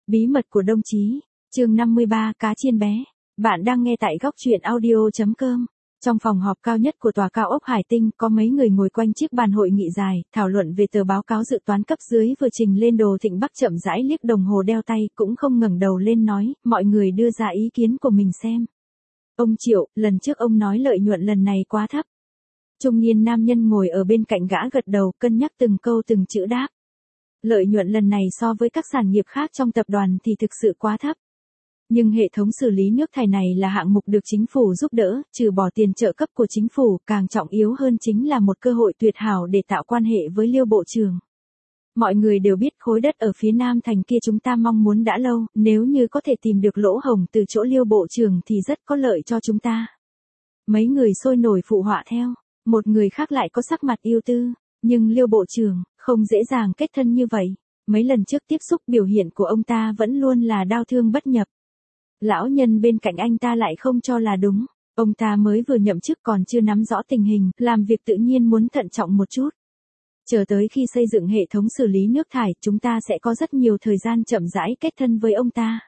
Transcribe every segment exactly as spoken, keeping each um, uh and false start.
Bí mật của đồng chí, chương năm mươi ba, cá chiên bé. Bạn đang nghe tại góc truyện audio chấm com. Trong phòng họp cao nhất của tòa cao ốc Hải Tinh, có mấy người ngồi quanh chiếc bàn hội nghị dài, thảo luận về tờ báo cáo dự toán cấp dưới vừa trình lên. Đồ Thịnh Bắc chậm rãi liếc đồng hồ đeo tay, cũng không ngẩng đầu lên nói, mọi người đưa ra ý kiến của mình xem. Ông Triệu, lần trước ông nói lợi nhuận lần này quá thấp. Trung niên nam nhân ngồi ở bên cạnh gã gật đầu, cân nhắc từng câu từng chữ đáp. Lợi nhuận lần này so với các sản nghiệp khác trong tập đoàn thì thực sự quá thấp. Nhưng hệ thống xử lý nước thải này là hạng mục được chính phủ giúp đỡ, trừ bỏ tiền trợ cấp của chính phủ, càng trọng yếu hơn chính là một cơ hội tuyệt hảo để tạo quan hệ với Liêu Bộ trưởng. Mọi người đều biết khối đất ở phía Nam Thành kia chúng ta mong muốn đã lâu, nếu như có thể tìm được lỗ hổng từ chỗ Liêu Bộ trưởng thì rất có lợi cho chúng ta. Mấy người sôi nổi phụ họa theo, một người khác lại có sắc mặt ưu tư, nhưng Liêu Bộ trưởng không dễ dàng kết thân như vậy. Mấy lần trước tiếp xúc biểu hiện của ông ta vẫn luôn là đau thương bất nhập. Lão nhân bên cạnh anh ta lại không cho là đúng, ông ta mới vừa nhậm chức còn chưa nắm rõ tình hình, làm việc tự nhiên muốn thận trọng một chút. Chờ tới khi xây dựng hệ thống xử lý nước thải, chúng ta sẽ có rất nhiều thời gian chậm rãi kết thân với ông ta.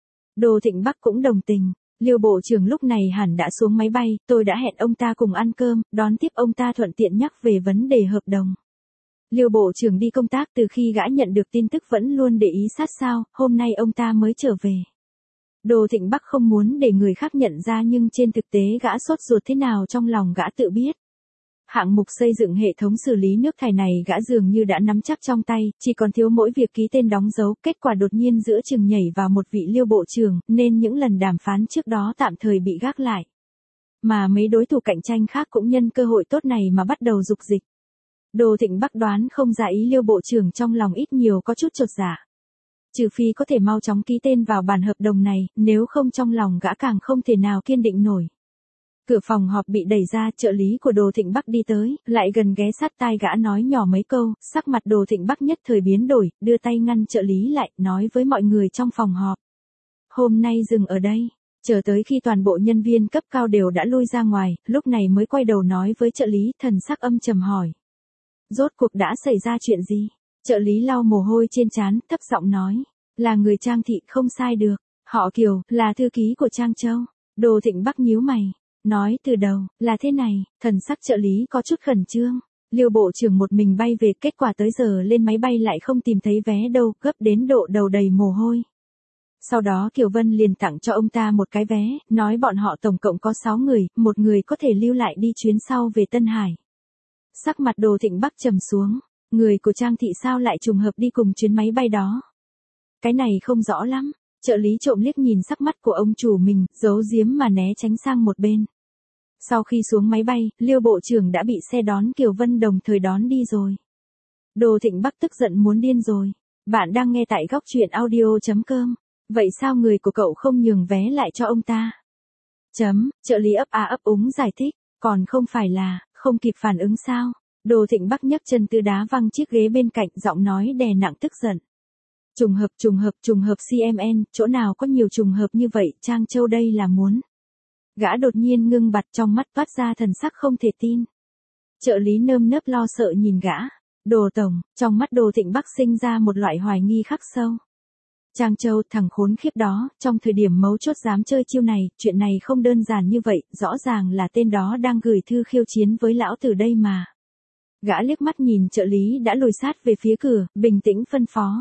Đồ Thịnh Bắc cũng đồng tình, Liêu Bộ trưởng lúc này hẳn đã xuống máy bay, tôi đã hẹn ông ta cùng ăn cơm, đón tiếp ông ta thuận tiện nhắc về vấn đề hợp đồng. Liêu Bộ trưởng đi công tác từ khi gã nhận được tin tức vẫn luôn để ý sát sao, hôm nay ông ta mới trở về. Đồ Thịnh Bắc không muốn để người khác nhận ra nhưng trên thực tế gã sốt ruột thế nào trong lòng gã tự biết. Hạng mục xây dựng hệ thống xử lý nước thải này gã dường như đã nắm chắc trong tay, chỉ còn thiếu mỗi việc ký tên đóng dấu, kết quả đột nhiên giữa chừng nhảy vào một vị Liêu Bộ trưởng, nên những lần đàm phán trước đó tạm thời bị gác lại. Mà mấy đối thủ cạnh tranh khác cũng nhân cơ hội tốt này mà bắt đầu dục dịch. Đồ Thịnh Bắc đoán không ra ý Liêu Bộ trưởng trong lòng ít nhiều có chút chột dạ. Trừ phi có thể mau chóng ký tên vào bản hợp đồng này, nếu không trong lòng gã càng không thể nào kiên định nổi. Cửa phòng họp bị đẩy ra, trợ lý của Đồ Thịnh Bắc đi tới, lại gần ghé sát tai gã nói nhỏ mấy câu, sắc mặt Đồ Thịnh Bắc nhất thời biến đổi, đưa tay ngăn trợ lý lại, nói với mọi người trong phòng họp. Hôm nay dừng ở đây, chờ tới khi toàn bộ nhân viên cấp cao đều đã lui ra ngoài, lúc này mới quay đầu nói với trợ lý, thần sắc âm trầm hỏi. Rốt cuộc đã xảy ra chuyện gì? Trợ lý lau mồ hôi trên trán, thấp giọng nói, là người Trang Thị không sai được, họ Kiều, là thư ký của Trang Châu. Đồ Thịnh Bắc nhíu mày, nói từ đầu, là thế này, thần sắc trợ lý có chút khẩn trương. Liêu Bộ trưởng một mình bay về, kết quả tới giờ lên máy bay lại không tìm thấy vé đâu, gấp đến độ đầu đầy mồ hôi. Sau đó Kiều Vân liền tặng cho ông ta một cái vé, nói bọn họ tổng cộng có sáu người, một người có thể lưu lại đi chuyến sau về Tân Hải. Sắc mặt Đồ Thịnh Bắc trầm xuống. Người của Trang Thị sao lại trùng hợp đi cùng chuyến máy bay đó? Cái này không rõ lắm. Trợ lý trộm liếc nhìn sắc mắt của ông chủ mình, giấu giếm mà né tránh sang một bên. Sau khi xuống máy bay, Liêu Bộ trưởng đã bị xe đón Kiều Vân đồng thời đón đi rồi. Đồ Thịnh Bắc tức giận muốn điên rồi. Bạn đang nghe tại góc truyện audio chấm com. Vậy sao người của cậu không nhường vé lại cho ông ta? Chấm, trợ lý ấp a ấp úng giải thích, còn không phải là, không kịp phản ứng sao? Đồ Thịnh Bắc nhấc chân tư đá văng chiếc ghế bên cạnh, giọng nói đè nặng tức giận. Trùng hợp trùng hợp trùng hợp xê em en, chỗ nào có nhiều trùng hợp như vậy, Trang Châu đây là muốn. Gã đột nhiên ngưng bặt, trong mắt toát ra thần sắc không thể tin. Trợ lý nơm nớp lo sợ nhìn gã. Đồ tổng, trong mắt Đồ Thịnh Bắc sinh ra một loại hoài nghi khắc sâu. Trang Châu, thằng khốn khiếp đó, trong thời điểm mấu chốt dám chơi chiêu này, chuyện này không đơn giản như vậy, rõ ràng là tên đó đang gửi thư khiêu chiến với lão tử đây mà. Gã liếc mắt nhìn trợ lý đã lùi sát về phía cửa, bình tĩnh phân phó.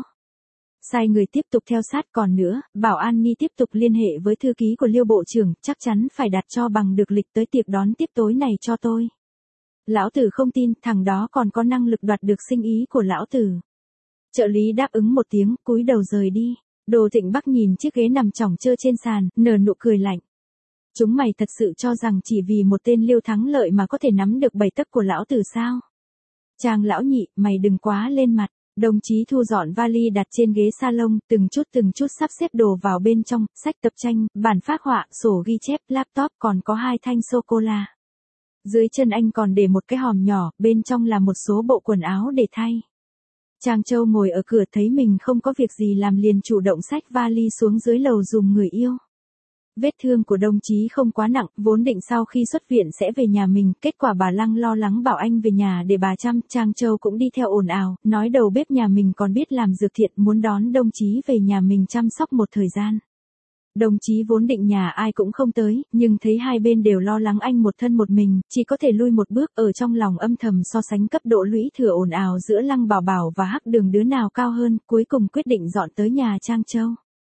Sai người tiếp tục theo sát, còn nữa, bảo An Ni tiếp tục liên hệ với thư ký của Liêu Bộ trưởng, chắc chắn phải đặt cho bằng được lịch tới tiệc đón tiếp tối này cho tôi. Lão tử không tin, thằng đó còn có năng lực đoạt được sinh ý của lão tử. Trợ lý đáp ứng một tiếng, cúi đầu rời đi. Đồ Thịnh Bắc nhìn chiếc ghế nằm chỏng chơ trên sàn, nở nụ cười lạnh. Chúng mày thật sự cho rằng chỉ vì một tên Liêu Thắng Lợi mà có thể nắm được bảy tấc của lão tử sao? Trang lão nhị, mày đừng quá lên mặt. Đồng chí thu dọn vali đặt trên ghế salon, từng chút từng chút sắp xếp đồ vào bên trong, sách tập tranh, bản phác họa, sổ ghi chép, laptop, còn có hai thanh sô-cô-la. Dưới chân anh còn để một cái hòm nhỏ, bên trong là một số bộ quần áo để thay. Trang Châu ngồi ở cửa thấy mình không có việc gì làm liền chủ động xách vali xuống dưới lầu giùm người yêu. Vết thương của đồng chí không quá nặng, vốn định sau khi xuất viện sẽ về nhà mình, kết quả bà Lăng lo lắng bảo anh về nhà để bà chăm, Trang Châu cũng đi theo ồn ào, nói đầu bếp nhà mình còn biết làm dược thiện, muốn đón đồng chí về nhà mình chăm sóc một thời gian. Đồng chí vốn định nhà ai cũng không tới, nhưng thấy hai bên đều lo lắng anh một thân một mình, chỉ có thể lui một bước, ở trong lòng âm thầm so sánh cấp độ lũy thừa ồn ào giữa Lăng Bảo Bảo và Hắc Đường đứa nào cao hơn, cuối cùng quyết định dọn tới nhà Trang Châu.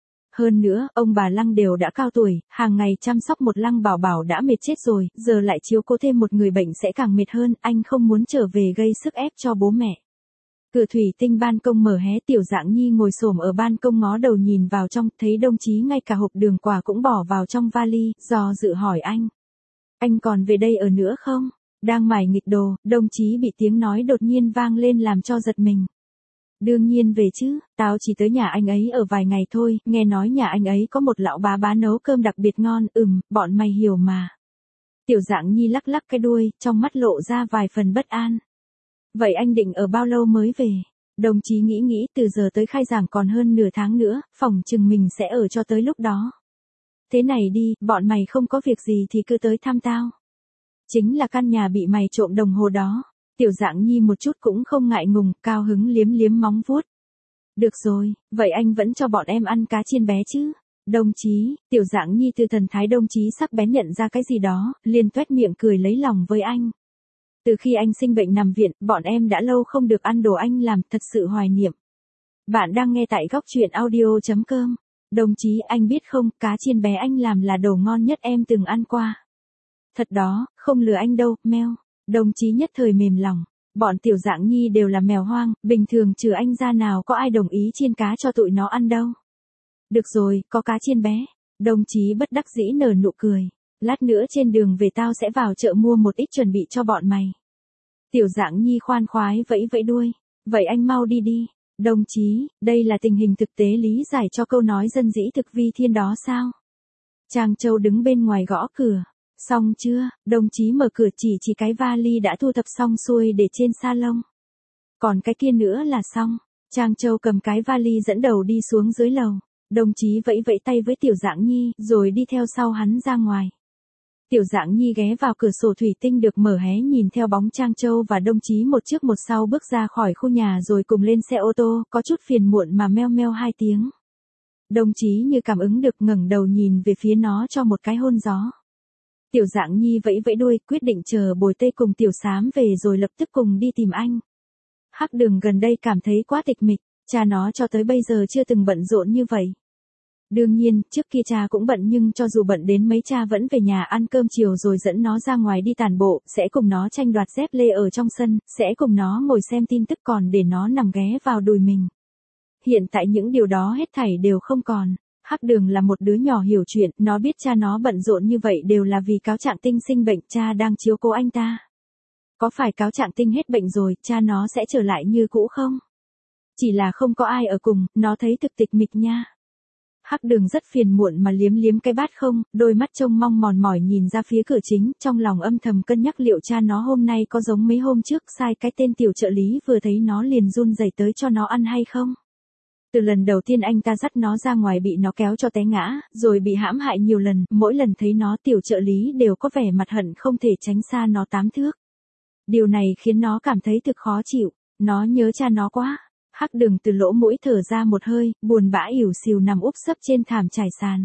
Hơn nữa, ông bà Lăng đều đã cao tuổi, hàng ngày chăm sóc một Lăng Bảo Bảo đã mệt chết rồi, giờ lại chiếu cố thêm một người bệnh sẽ càng mệt hơn, anh không muốn trở về gây sức ép cho bố mẹ. Cửa thủy tinh ban công mở hé, Tiểu Dạng Nhi ngồi xổm ở ban công ngó đầu nhìn vào trong, thấy đồng chí ngay cả hộp đường quà cũng bỏ vào trong vali, do dự hỏi anh. Anh còn về đây ở nữa không? Đang mải nghịch đồ, đồng chí bị tiếng nói đột nhiên vang lên làm cho giật mình. Đương nhiên về chứ, tao chỉ tới nhà anh ấy ở vài ngày thôi, nghe nói nhà anh ấy có một lão bá bá nấu cơm đặc biệt ngon, ừm, bọn mày hiểu mà. Tiểu Dạng Nhi lắc lắc cái đuôi, trong mắt lộ ra vài phần bất an. Vậy anh định ở bao lâu mới về? Đồng chí nghĩ nghĩ, từ giờ tới khai giảng còn hơn nửa tháng nữa, phỏng chừng mình sẽ ở cho tới lúc đó. Thế này đi, bọn mày không có việc gì thì cứ tới thăm tao. Chính là căn nhà bị mày trộm đồng hồ đó. Tiểu Dạng Nhi một chút cũng không ngại ngùng, cao hứng liếm liếm móng vuốt. Được rồi, vậy anh vẫn cho bọn em ăn cá chiên bé chứ? Đồng chí, Tiểu Dạng Nhi từ thần thái đồng chí sắc bén nhận ra cái gì đó, liền toét miệng cười lấy lòng với anh. Từ khi anh sinh bệnh nằm viện, bọn em đã lâu không được ăn đồ anh làm, thật sự hoài niệm. Bạn đang nghe tại góc truyện audio chấm com. Đồng chí, anh biết không, cá chiên bé anh làm là đồ ngon nhất em từng ăn qua. Thật đó, không lừa anh đâu, meo. Đồng chí nhất thời mềm lòng. Bọn Tiểu Dạng Nhi đều là mèo hoang, bình thường trừ anh ra nào có ai đồng ý chiên cá cho tụi nó ăn đâu. Được rồi, có cá chiên bé. Đồng chí bất đắc dĩ nở nụ cười. Lát nữa trên đường về tao sẽ vào chợ mua một ít chuẩn bị cho bọn mày. Tiểu Dạng Nhi khoan khoái vẫy vẫy đuôi. Vậy anh mau đi đi. Đồng chí, đây là tình hình thực tế lý giải cho câu nói dân dĩ thực vi thiên đó sao? Trang Châu đứng bên ngoài gõ cửa. Xong chưa? Đồng chí mở cửa chỉ chỉ cái vali đã thu thập xong xuôi để trên salon. Còn cái kia nữa là xong. Trang Châu cầm cái vali dẫn đầu đi xuống dưới lầu. Đồng chí vẫy vẫy tay với Tiểu Dạng Nhi rồi đi theo sau hắn ra ngoài. Tiểu Dạng Nhi ghé vào cửa sổ thủy tinh được mở hé nhìn theo bóng Trang Châu và đồng chí một trước một sau bước ra khỏi khu nhà rồi cùng lên xe ô tô, có chút phiền muộn mà meo meo hai tiếng. Đồng chí như cảm ứng được ngẩng đầu nhìn về phía nó cho một cái hôn gió. Tiểu Dạng Nhi vẫy vẫy đuôi, quyết định chờ Bồi Tê cùng Tiểu Xám về rồi lập tức cùng đi tìm anh. Hắc Đường gần đây cảm thấy quá tịch mịch, cha nó cho tới bây giờ chưa từng bận rộn như vậy. Đương nhiên, trước kia cha cũng bận nhưng cho dù bận đến mấy cha vẫn về nhà ăn cơm chiều rồi dẫn nó ra ngoài đi tản bộ, sẽ cùng nó tranh đoạt dép lê ở trong sân, sẽ cùng nó ngồi xem tin tức còn để nó nằm ghé vào đùi mình. Hiện tại những điều đó hết thảy đều không còn. Hắc Đường là một đứa nhỏ hiểu chuyện, nó biết cha nó bận rộn như vậy đều là vì Cáo Trạng Tinh sinh bệnh, cha đang chiếu cố anh ta. Có phải Cáo Trạng Tinh hết bệnh rồi, cha nó sẽ trở lại như cũ không? Chỉ là không có ai ở cùng, nó thấy thực tịch mịch nha. Hắc Đường rất phiền muộn mà liếm liếm cái bát không, đôi mắt trông mong mòn mỏi nhìn ra phía cửa chính, trong lòng âm thầm cân nhắc liệu cha nó hôm nay có giống mấy hôm trước sai cái tên tiểu trợ lý vừa thấy nó liền run rẩy tới cho nó ăn hay không. Từ lần đầu tiên anh ta dắt nó ra ngoài bị nó kéo cho té ngã, rồi bị hãm hại nhiều lần, mỗi lần thấy nó tiểu trợ lý đều có vẻ mặt hận không thể tránh xa nó tám thước. Điều này khiến nó cảm thấy thực khó chịu, nó nhớ cha nó quá. Hắc Đường từ lỗ mũi thở ra một hơi, buồn bã ỉu xìu nằm úp sấp trên thảm trải sàn.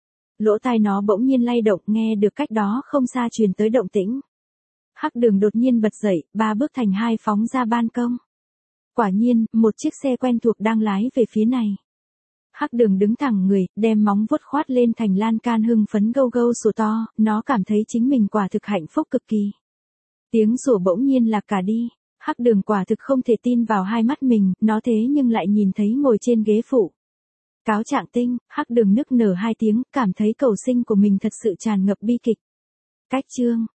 Lỗ tai nó bỗng nhiên lay động, nghe được cách đó không xa truyền tới động tĩnh. Hắc Đường đột nhiên bật dậy, ba bước thành hai phóng ra ban công. Quả nhiên, một chiếc xe quen thuộc đang lái về phía này. Hắc Đường đứng thẳng người, đem móng vuốt khoát lên thành lan can hưng phấn gâu gâu sủa to, nó cảm thấy chính mình quả thực hạnh phúc cực kỳ. Tiếng sủa bỗng nhiên lạc cả đi. Hắc Đường quả thực không thể tin vào hai mắt mình, nó thế nhưng lại nhìn thấy ngồi trên ghế phụ. Cáo Trạng Tinh, Hắc Đường nức nở hai tiếng, cảm thấy cầu sinh của mình thật sự tràn ngập bi kịch. Cách chương